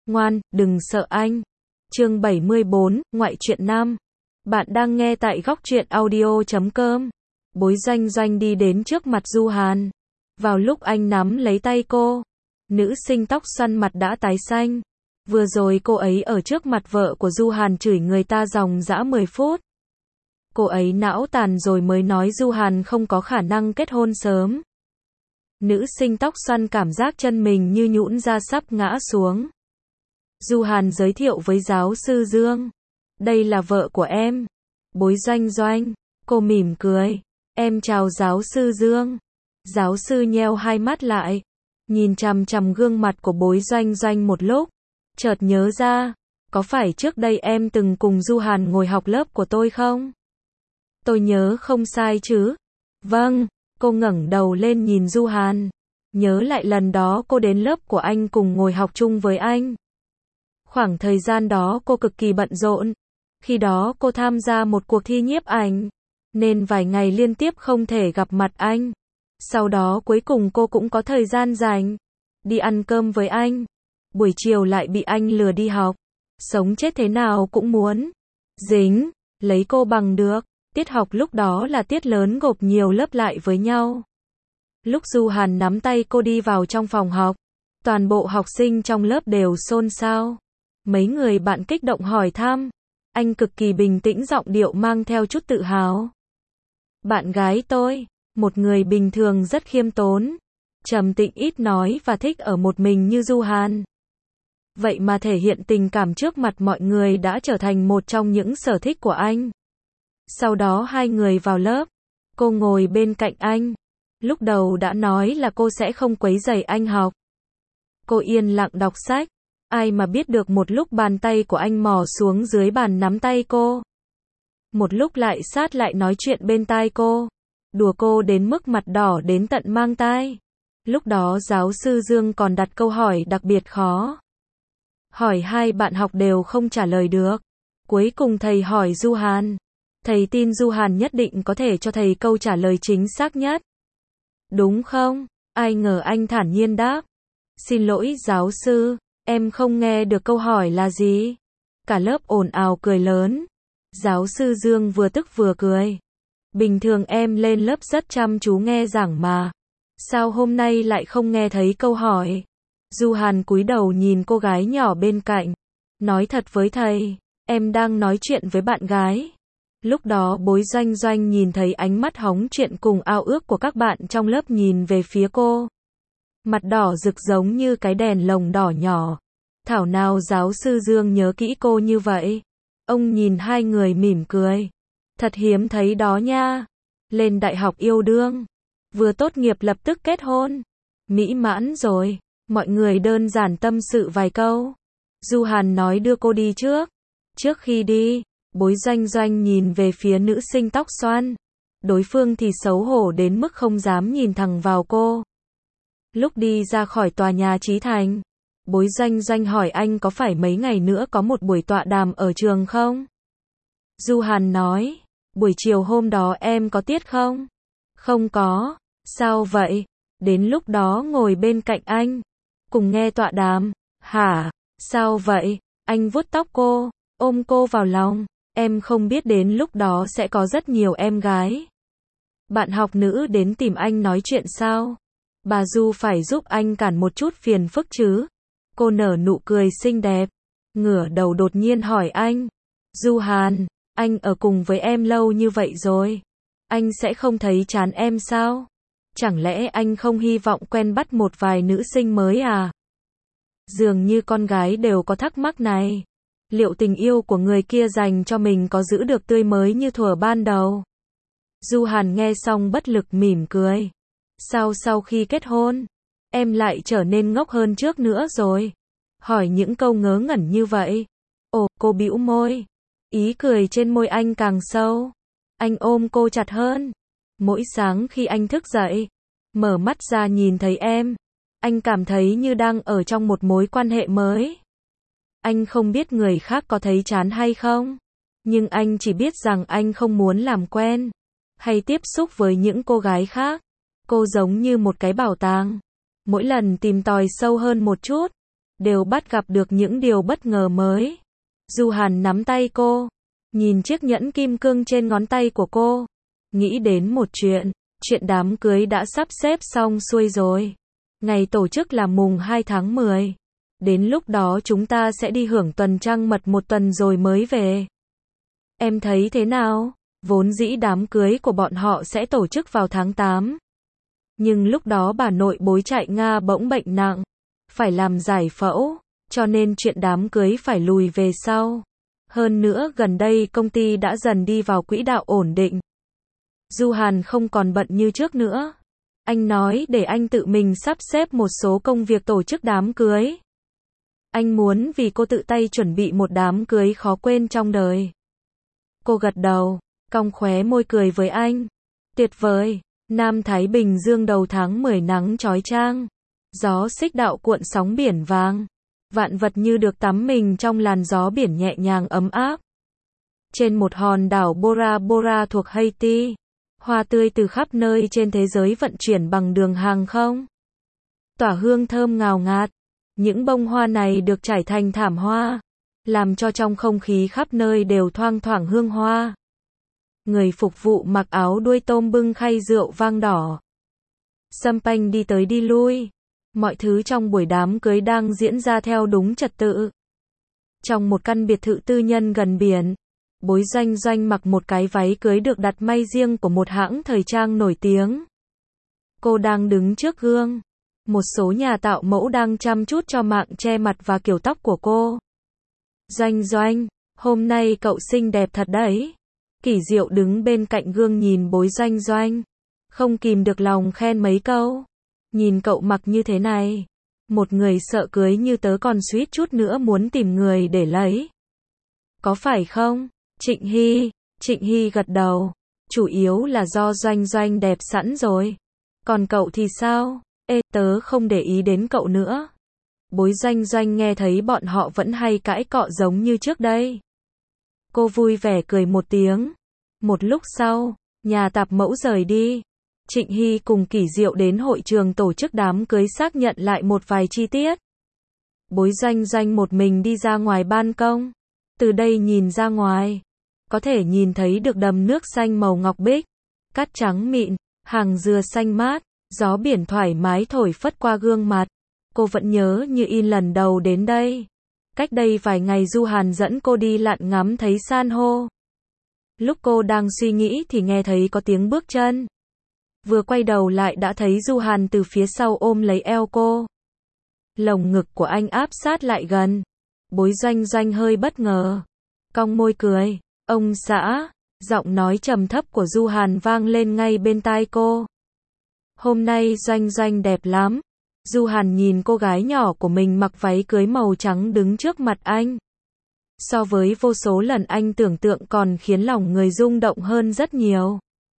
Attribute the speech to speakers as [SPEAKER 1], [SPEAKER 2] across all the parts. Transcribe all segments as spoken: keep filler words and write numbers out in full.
[SPEAKER 1] Ngoan, đừng sợ anh. Chương bảy mươi bốn, Ngoại truyện nam. Bạn đang nghe tại góc truyện audio chấm com. Bối Doanh Doanh đi đến trước mặt Du Hàn. Vào lúc anh nắm lấy tay cô, nữ sinh tóc xoăn mặt đã tái xanh. Vừa rồi cô ấy ở trước mặt vợ của Du Hàn chửi người ta dòng dã mười phút. Cô ấy não tàn rồi mới nói Du Hàn không có khả năng kết hôn sớm. Nữ sinh tóc xoăn cảm giác chân mình như nhũn ra sắp ngã xuống. Du Hàn giới thiệu với giáo sư Dương. Đây là vợ của em. Bối Doanh Doanh. Cô mỉm cười. Em chào giáo sư Dương. Giáo sư nheo hai mắt lại. Nhìn chằm chằm gương mặt của Bối Doanh Doanh một lúc. Chợt nhớ ra. Có phải trước đây em từng cùng Du Hàn ngồi học lớp của tôi không? Tôi nhớ không sai chứ? Vâng. Cô ngẩng đầu lên nhìn Du Hàn. Nhớ lại lần đó cô đến lớp của anh cùng ngồi học chung với anh. Khoảng thời gian đó cô cực kỳ bận rộn. Khi đó cô tham gia một cuộc thi nhiếp ảnh, nên vài ngày liên tiếp không thể gặp mặt anh. Sau đó cuối cùng cô cũng có thời gian rảnh, đi ăn cơm với anh. Buổi chiều lại bị anh lừa đi học. Sống chết thế nào cũng muốn dính, lấy cô bằng được. Tiết học lúc đó là tiết lớn gộp nhiều lớp lại với nhau. Lúc Du Hàn nắm tay cô đi vào trong phòng học, toàn bộ học sinh trong lớp đều xôn xao. Mấy người bạn kích động hỏi thăm. Anh cực kỳ bình tĩnh, giọng điệu mang theo chút tự hào. Bạn gái tôi, một người bình thường rất khiêm tốn, trầm tĩnh ít nói và thích ở một mình như Du Hàn. Vậy mà thể hiện tình cảm trước mặt mọi người đã trở thành một trong những sở thích của anh. Sau đó hai người vào lớp. Cô ngồi bên cạnh anh. Lúc đầu đã nói là cô sẽ không quấy rầy anh học. Cô yên lặng đọc sách. Ai mà biết được một lúc bàn tay của anh mò xuống dưới bàn nắm tay cô. Một lúc lại sát lại nói chuyện bên tai cô. Đùa cô đến mức mặt đỏ đến tận mang tai. Lúc đó giáo sư Dương còn đặt câu hỏi đặc biệt khó. Hỏi hai bạn học đều không trả lời được. Cuối cùng thầy hỏi Du Hàn. Thầy tin Du Hàn nhất định có thể cho thầy câu trả lời chính xác nhất. Đúng không? Ai ngờ anh thản nhiên đáp. Xin lỗi giáo sư. Em không nghe được câu hỏi là gì? Cả lớp ồn ào cười lớn. Giáo sư Dương vừa tức vừa cười. Bình thường em lên lớp rất chăm chú nghe giảng mà. Sao hôm nay lại không nghe thấy câu hỏi? Du Hàn cúi đầu nhìn cô gái nhỏ bên cạnh. Nói thật với thầy, em đang nói chuyện với bạn gái. Lúc đó Bối Doanh Doanh nhìn thấy ánh mắt hóng chuyện cùng ao ước của các bạn trong lớp nhìn về phía cô. Mặt đỏ rực giống như cái đèn lồng đỏ nhỏ. Thảo nào giáo sư Dương nhớ kỹ cô như vậy. Ông nhìn hai người mỉm cười. Thật hiếm thấy đó nha. Lên đại học yêu đương. Vừa tốt nghiệp lập tức kết hôn. Mỹ mãn rồi. Mọi người đơn giản tâm sự vài câu. Du Hàn nói đưa cô đi trước. Trước khi đi, Bối Doanh Doanh nhìn về phía nữ sinh tóc xoăn. Đối phương thì xấu hổ đến mức không dám nhìn thẳng vào cô. Lúc đi ra khỏi tòa nhà Chí Thành, Bối Doanh Doanh hỏi anh có phải mấy ngày nữa có một buổi tọa đàm ở trường không? Du Hàn nói, buổi chiều hôm đó em có tiết không? Không có. Sao vậy? Đến lúc đó ngồi bên cạnh anh, cùng nghe tọa đàm. Hả? Sao vậy? Anh vuốt tóc cô, ôm cô vào lòng. Em không biết đến lúc đó sẽ có rất nhiều em gái bạn học nữ đến tìm anh nói chuyện sao? Bà Du phải giúp anh cản một chút phiền phức chứ? Cô nở nụ cười xinh đẹp, ngửa đầu đột nhiên hỏi anh. Du Hàn, anh ở cùng với em lâu như vậy rồi. Anh sẽ không thấy chán em sao? Chẳng lẽ anh không hy vọng quen bắt một vài nữ sinh mới à? Dường như con gái đều có thắc mắc này. Liệu tình yêu của người kia dành cho mình có giữ được tươi mới như thuở ban đầu? Du Hàn nghe xong bất lực mỉm cười. Sao sau khi kết hôn, em lại trở nên ngốc hơn trước nữa rồi? Hỏi những câu ngớ ngẩn như vậy. Ồ, cô bĩu môi. Ý cười trên môi anh càng sâu. Anh ôm cô chặt hơn. Mỗi sáng khi anh thức dậy, mở mắt ra nhìn thấy em, anh cảm thấy như đang ở trong một mối quan hệ mới. Anh không biết người khác có thấy chán hay không, nhưng anh chỉ biết rằng anh không muốn làm quen hay tiếp xúc với những cô gái khác. Cô giống như một cái bảo tàng. Mỗi lần tìm tòi sâu hơn một chút, đều bắt gặp được những điều bất ngờ mới. Du Hàn nắm tay cô, nhìn chiếc nhẫn kim cương trên ngón tay của cô, nghĩ đến một chuyện, chuyện đám cưới đã sắp xếp xong xuôi rồi. Ngày tổ chức là mùng hai tháng mười. Đến lúc đó chúng ta sẽ đi hưởng tuần trăng mật một tuần rồi mới về. Em thấy thế nào? Vốn dĩ đám cưới của bọn họ sẽ tổ chức vào tháng tám. Nhưng lúc đó bà nội bối chạy Nga bỗng bệnh nặng, phải làm giải phẫu, cho nên chuyện đám cưới phải lùi về sau. Hơn nữa gần đây công ty đã dần đi vào quỹ đạo ổn định. Du Hàn không còn bận như trước nữa. Anh nói để anh tự mình sắp xếp một số công việc tổ chức đám cưới. Anh muốn vì cô tự tay chuẩn bị một đám cưới khó quên trong đời. Cô gật đầu, cong khóe môi cười với anh. Tuyệt vời. Nam Thái Bình Dương đầu tháng mười nắng chói chang. Gió xích đạo cuộn sóng biển vàng. Vạn vật như được tắm mình trong làn gió biển nhẹ nhàng ấm áp. Trên một hòn đảo Bora Bora thuộc Haiti, hoa tươi từ khắp nơi trên thế giới vận chuyển bằng đường hàng không. Tỏa hương thơm ngào ngạt. Những bông hoa này được trải thành thảm hoa, làm cho trong không khí khắp nơi đều thoang thoảng hương hoa. Người phục vụ mặc áo đuôi tôm bưng khay rượu vang đỏ. Champagne đi tới đi lui. Mọi thứ trong buổi đám cưới đang diễn ra theo đúng trật tự. Trong một căn biệt thự tư nhân gần biển, Bối Doanh Doanh mặc một cái váy cưới được đặt may riêng của một hãng thời trang nổi tiếng. Cô đang đứng trước gương. Một số nhà tạo mẫu đang chăm chút cho mạng che mặt và kiểu tóc của cô. Doanh Doanh, hôm nay cậu xinh đẹp thật đấy. Kỷ Diệu đứng bên cạnh gương nhìn Bối Doanh Doanh, không kìm được lòng khen mấy câu. Nhìn cậu mặc như thế này, một người sợ cưới như tớ còn suýt chút nữa muốn tìm người để lấy. Có phải không? Trịnh Hy, Trịnh Hy gật đầu. Chủ yếu là do Doanh Doanh đẹp sẵn rồi. Còn cậu thì sao? Ê, tớ không để ý đến cậu nữa. Bối Doanh Doanh nghe thấy bọn họ vẫn hay cãi cọ giống như trước đây. Cô vui vẻ cười một tiếng. Một lúc sau, nhà tạp mẫu rời đi. Trịnh Hy cùng Kỷ Diệu đến hội trường tổ chức đám cưới xác nhận lại một vài chi tiết. Bối Doanh Doanh một mình đi ra ngoài ban công. Từ đây nhìn ra ngoài, có thể nhìn thấy được đầm nước xanh màu ngọc bích, cát trắng mịn, hàng dừa xanh mát, gió biển thoải mái thổi phất qua gương mặt. Cô vẫn nhớ như in lần đầu đến đây. Cách đây vài ngày Du Hàn dẫn cô đi lặn ngắm thấy san hô. Lúc cô đang suy nghĩ thì nghe thấy có tiếng bước chân. Vừa quay đầu lại đã thấy Du Hàn từ phía sau ôm lấy eo cô. Lồng ngực của anh áp sát lại gần. Bối Doanh Doanh hơi bất ngờ, cong môi cười. Ông xã, giọng nói trầm thấp của Du Hàn vang lên ngay bên tai cô. Hôm nay Doanh Doanh đẹp lắm. Du Hàn nhìn cô gái nhỏ của mình mặc váy cưới màu trắng đứng trước mặt anh. So với vô số lần anh tưởng tượng còn khiến lòng người rung động hơn rất nhiều.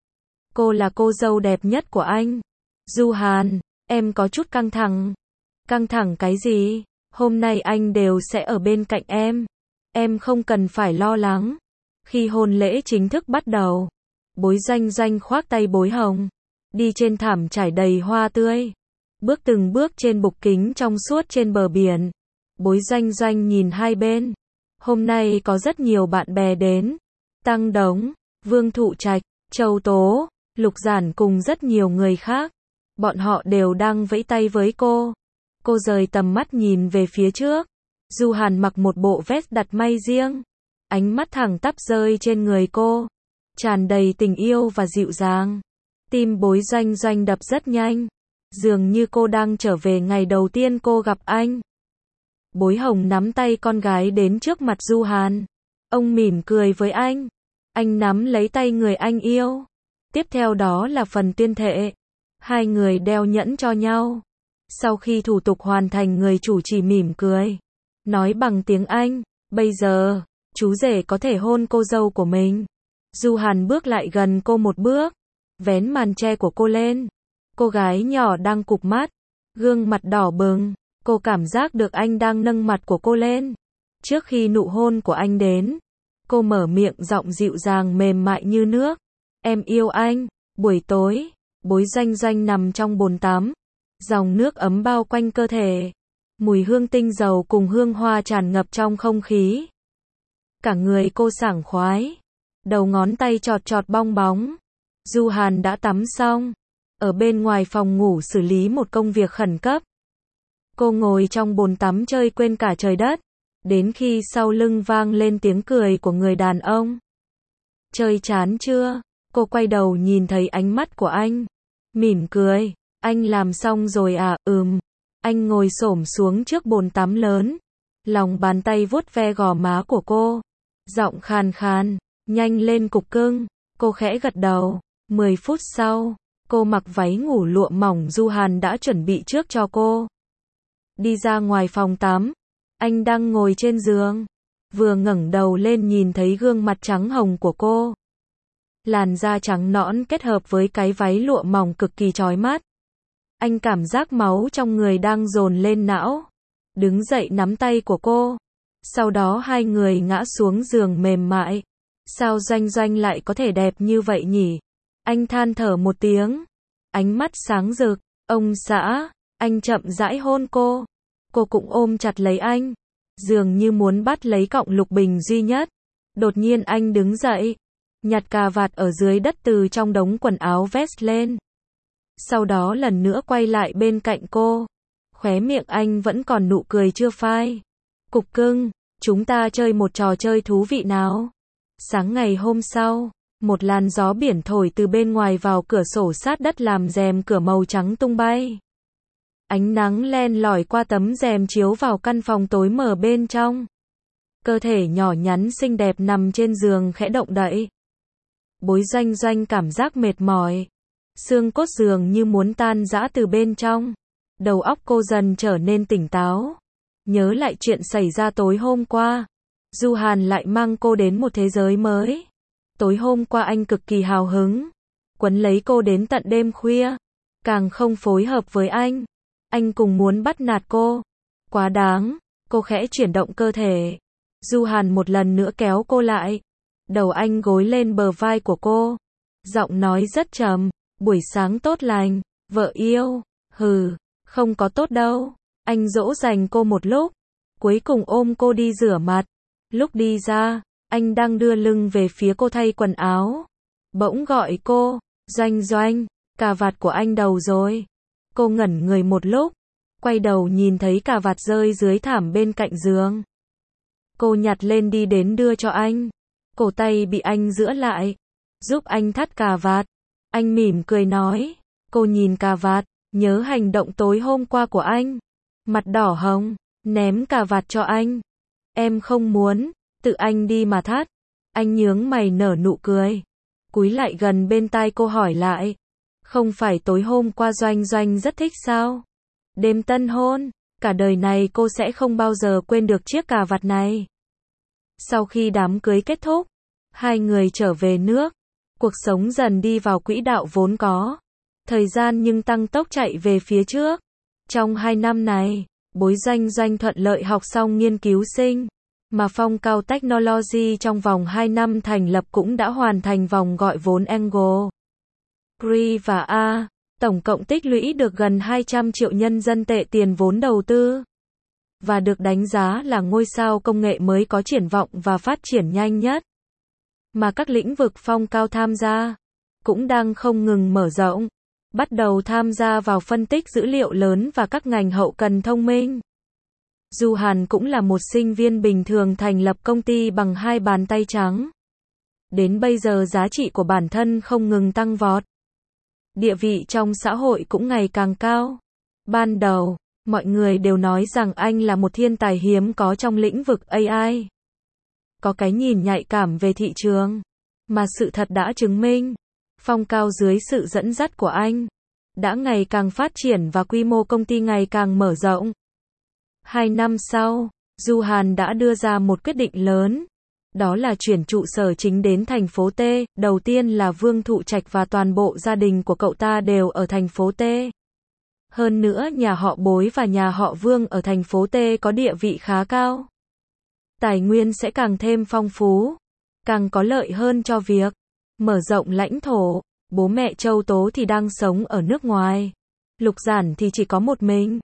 [SPEAKER 1] Cô là cô dâu đẹp nhất của anh. Du Hàn, em có chút căng thẳng. Căng thẳng cái gì? Hôm nay anh đều sẽ ở bên cạnh em. Em không cần phải lo lắng. Khi hôn lễ chính thức bắt đầu, Bối Doanh Doanh khoác tay Bối Hồng, đi trên thảm trải đầy hoa tươi, bước từng bước trên bục kính trong suốt trên bờ biển. Bối Doanh Doanh nhìn hai bên. Hôm nay có rất nhiều bạn bè đến. Tăng Đống, Vương Thụ Trạch, Châu Tố, Lục Giản cùng rất nhiều người khác. Bọn họ đều đang vẫy tay với cô. Cô rời tầm mắt nhìn về phía trước. Du Hàn mặc một bộ vest đặt may riêng. Ánh mắt thẳng tắp rơi trên người cô, tràn đầy tình yêu và dịu dàng. Tim Bối Doanh Doanh đập rất nhanh, dường như cô đang trở về ngày đầu tiên cô gặp anh. Bối Hồng nắm tay con gái đến trước mặt Du Hàn. Ông mỉm cười với anh. Anh nắm lấy tay người anh yêu. Tiếp theo đó là phần tuyên thệ. Hai người đeo nhẫn cho nhau. Sau khi thủ tục hoàn thành, người chủ chỉ mỉm cười, nói bằng tiếng Anh, bây giờ, chú rể có thể hôn cô dâu của mình. Du Hàn bước lại gần cô một bước, vén màn che của cô lên. Cô gái nhỏ đang cụp mắt, gương mặt đỏ bừng. Cô cảm giác được anh đang nâng mặt của cô lên. Trước khi nụ hôn của anh đến, cô mở miệng giọng dịu dàng mềm mại như nước. Em yêu anh. Buổi tối, Bối Doanh Doanh nằm trong bồn tắm. Dòng nước ấm bao quanh cơ thể. Mùi hương tinh dầu cùng hương hoa tràn ngập trong không khí. Cả người cô sảng khoái. Đầu ngón tay chọt chọt bong bóng. Du Hàn đã tắm xong. Ở bên ngoài phòng ngủ xử lý một công việc khẩn cấp. Cô ngồi trong bồn tắm chơi quên cả trời đất. Đến khi sau lưng vang lên tiếng cười của người đàn ông. Chơi chán chưa? Cô quay đầu nhìn thấy ánh mắt của anh. Mỉm cười. Anh làm xong rồi à? Ừm. Anh ngồi xổm xuống trước bồn tắm lớn. Lòng bàn tay vuốt ve gò má của cô. Giọng khàn khàn. Nhanh lên cục cưng. Cô khẽ gật đầu. mười phút sau, cô mặc váy ngủ lụa mỏng Du Hàn đã chuẩn bị trước cho cô. Đi ra ngoài phòng tắm. Anh đang ngồi trên giường. Vừa ngẩng đầu lên nhìn thấy gương mặt trắng hồng của cô. Làn da trắng nõn kết hợp với cái váy lụa mỏng cực kỳ chói mắt. Anh cảm giác máu trong người đang dồn lên não. Đứng dậy nắm tay của cô. Sau đó hai người ngã xuống giường mềm mại. Sao Doanh Doanh lại có thể đẹp như vậy nhỉ? Anh than thở một tiếng. Ánh mắt sáng rực. Ông xã. Anh chậm rãi hôn cô. Cô cũng ôm chặt lấy anh. Dường như muốn bắt lấy cọng lục bình duy nhất. Đột nhiên anh đứng dậy. Nhặt cà vạt ở dưới đất từ trong đống quần áo vest lên. Sau đó lần nữa quay lại bên cạnh cô. Khóe miệng anh vẫn còn nụ cười chưa phai. Cục cưng, chúng ta chơi một trò chơi thú vị nào? Sáng ngày hôm sau, một làn gió biển thổi từ bên ngoài vào cửa sổ sát đất làm rèm cửa màu trắng tung bay. Ánh nắng len lỏi qua tấm rèm chiếu vào căn phòng tối mờ bên trong. Cơ thể nhỏ nhắn xinh đẹp nằm trên giường khẽ động đậy. Bối Doanh Doanh cảm giác mệt mỏi. Xương cốt dường như muốn tan rã từ bên trong. Đầu óc cô dần trở nên tỉnh táo. Nhớ lại chuyện xảy ra tối hôm qua. Du Hàn lại mang cô đến một thế giới mới. Tối hôm qua anh cực kỳ hào hứng. Quấn lấy cô đến tận đêm khuya. Càng không phối hợp với anh. Anh cùng muốn bắt nạt cô. Quá đáng. Cô khẽ chuyển động cơ thể. Du Hàn một lần nữa kéo cô lại. Đầu anh gối lên bờ vai của cô. Giọng nói rất trầm. Buổi sáng tốt lành. Vợ yêu. Hừ. Không có tốt đâu. Anh dỗ dành cô một lúc. Cuối cùng ôm cô đi rửa mặt. Lúc đi ra, anh đang đưa lưng về phía cô thay quần áo. Bỗng gọi cô. Doanh Doanh. Cà vạt của anh đầu rồi. Cô ngẩn người một lúc. Quay đầu nhìn thấy cà vạt rơi dưới thảm bên cạnh giường. Cô nhặt lên đi đến đưa cho anh. Cổ tay bị anh giữ lại. Giúp anh thắt cà vạt. Anh mỉm cười nói. Cô nhìn cà vạt. Nhớ hành động tối hôm qua của anh. Mặt đỏ hồng. Ném cà vạt cho anh. Em không muốn. Tự anh đi mà thắt. Anh nhướng mày nở nụ cười. Cúi lại gần bên tai cô hỏi lại. Không phải tối hôm qua Doanh Doanh rất thích sao? Đêm tân hôn. Cả đời này cô sẽ không bao giờ quên được chiếc cà vạt này. Sau khi đám cưới kết thúc, hai người trở về nước. Cuộc sống dần đi vào quỹ đạo vốn có. Thời gian nhưng tăng tốc chạy về phía trước. Trong hai năm này, Bối Doanh Doanh thuận lợi học xong nghiên cứu sinh. Mà Phong Cao Technology trong vòng hai năm thành lập cũng đã hoàn thành vòng gọi vốn Angle, Pre và A. Tổng cộng tích lũy được gần hai trăm triệu nhân dân tệ tiền vốn đầu tư. Và được đánh giá là ngôi sao công nghệ mới có triển vọng và phát triển nhanh nhất. Mà các lĩnh vực Phong Cao tham gia cũng đang không ngừng mở rộng. Bắt đầu tham gia vào phân tích dữ liệu lớn và các ngành hậu cần thông minh. Du Hàn cũng là một sinh viên bình thường thành lập công ty bằng hai bàn tay trắng. Đến bây giờ giá trị của bản thân không ngừng tăng vọt. Địa vị trong xã hội cũng ngày càng cao. Ban đầu, mọi người đều nói rằng anh là một thiên tài hiếm có trong lĩnh vực a i. Có cái nhìn nhạy cảm về thị trường. Mà sự thật đã chứng minh. Phong Cao dưới sự dẫn dắt của anh đã ngày càng phát triển và quy mô công ty ngày càng mở rộng. Hai năm sau, Du Hàn đã đưa ra một quyết định lớn. Đó là chuyển trụ sở chính đến thành phố T. Đầu tiên là Vương Thụ Trạch và toàn bộ gia đình của cậu ta đều ở thành phố T. Hơn nữa nhà họ Bối và nhà họ Vương ở thành phố T có địa vị khá cao. Tài nguyên sẽ càng thêm phong phú, càng có lợi hơn cho việc mở rộng lãnh thổ. Bố mẹ Châu Tố thì đang sống ở nước ngoài. Lục Giản thì chỉ có một mình.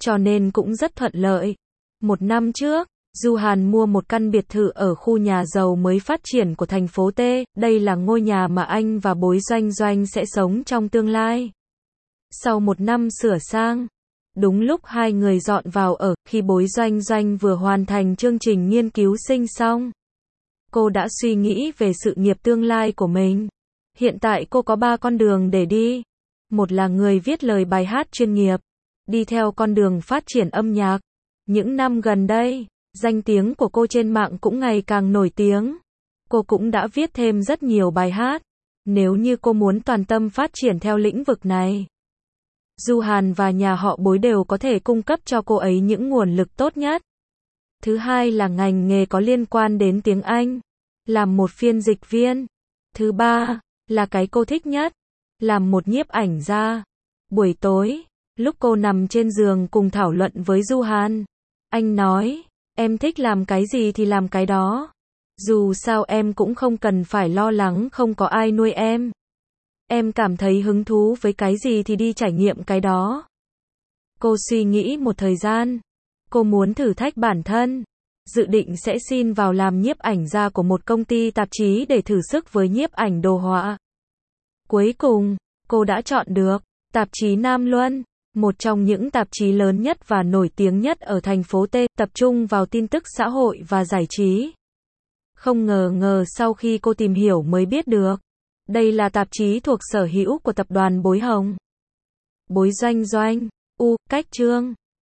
[SPEAKER 1] cho nên cũng rất thuận lợi. Một năm trước, Du Hàn mua một căn biệt thự ở khu nhà giàu mới phát triển của thành phố T, đây là ngôi nhà mà anh và Bối Doanh Doanh sẽ sống trong tương lai. Sau một năm sửa sang, đúng lúc hai người dọn vào ở, khi Bối Doanh Doanh vừa hoàn thành chương trình nghiên cứu sinh xong. Cô đã suy nghĩ về sự nghiệp tương lai của mình. Hiện tại cô có ba con đường để đi. Một là người viết lời bài hát chuyên nghiệp, đi theo con đường phát triển âm nhạc. Những năm gần đây, danh tiếng của cô trên mạng cũng ngày càng nổi tiếng. Cô cũng đã viết thêm rất nhiều bài hát. Nếu như cô muốn toàn tâm phát triển theo lĩnh vực này, Du Hàn và nhà họ Bối đều có thể cung cấp cho cô ấy những nguồn lực tốt nhất. Thứ hai là ngành nghề có liên quan đến tiếng Anh, làm một phiên dịch viên. Thứ ba là cái cô thích nhất, làm một nhiếp ảnh gia. Buổi tối, lúc cô nằm trên giường cùng thảo luận với Du Hàn, anh nói, em thích làm cái gì thì làm cái đó. Dù sao em cũng không cần phải lo lắng không có ai nuôi em. Em cảm thấy hứng thú với cái gì thì đi trải nghiệm cái đó. Cô suy nghĩ một thời gian. Cô muốn thử thách bản thân. Dự định sẽ xin vào làm nhiếp ảnh gia của một công ty tạp chí để thử sức với nhiếp ảnh đồ họa. Cuối cùng, cô đã chọn được tạp chí Nam Luân, một trong những tạp chí lớn nhất và nổi tiếng nhất ở thành phố T, tập trung vào tin tức xã hội và giải trí. Không ngờ ngờ sau khi cô tìm hiểu mới biết được, đây là tạp chí thuộc sở hữu của tập đoàn Bối Hồng. Bối Doanh Doanh, U, Cách Trương.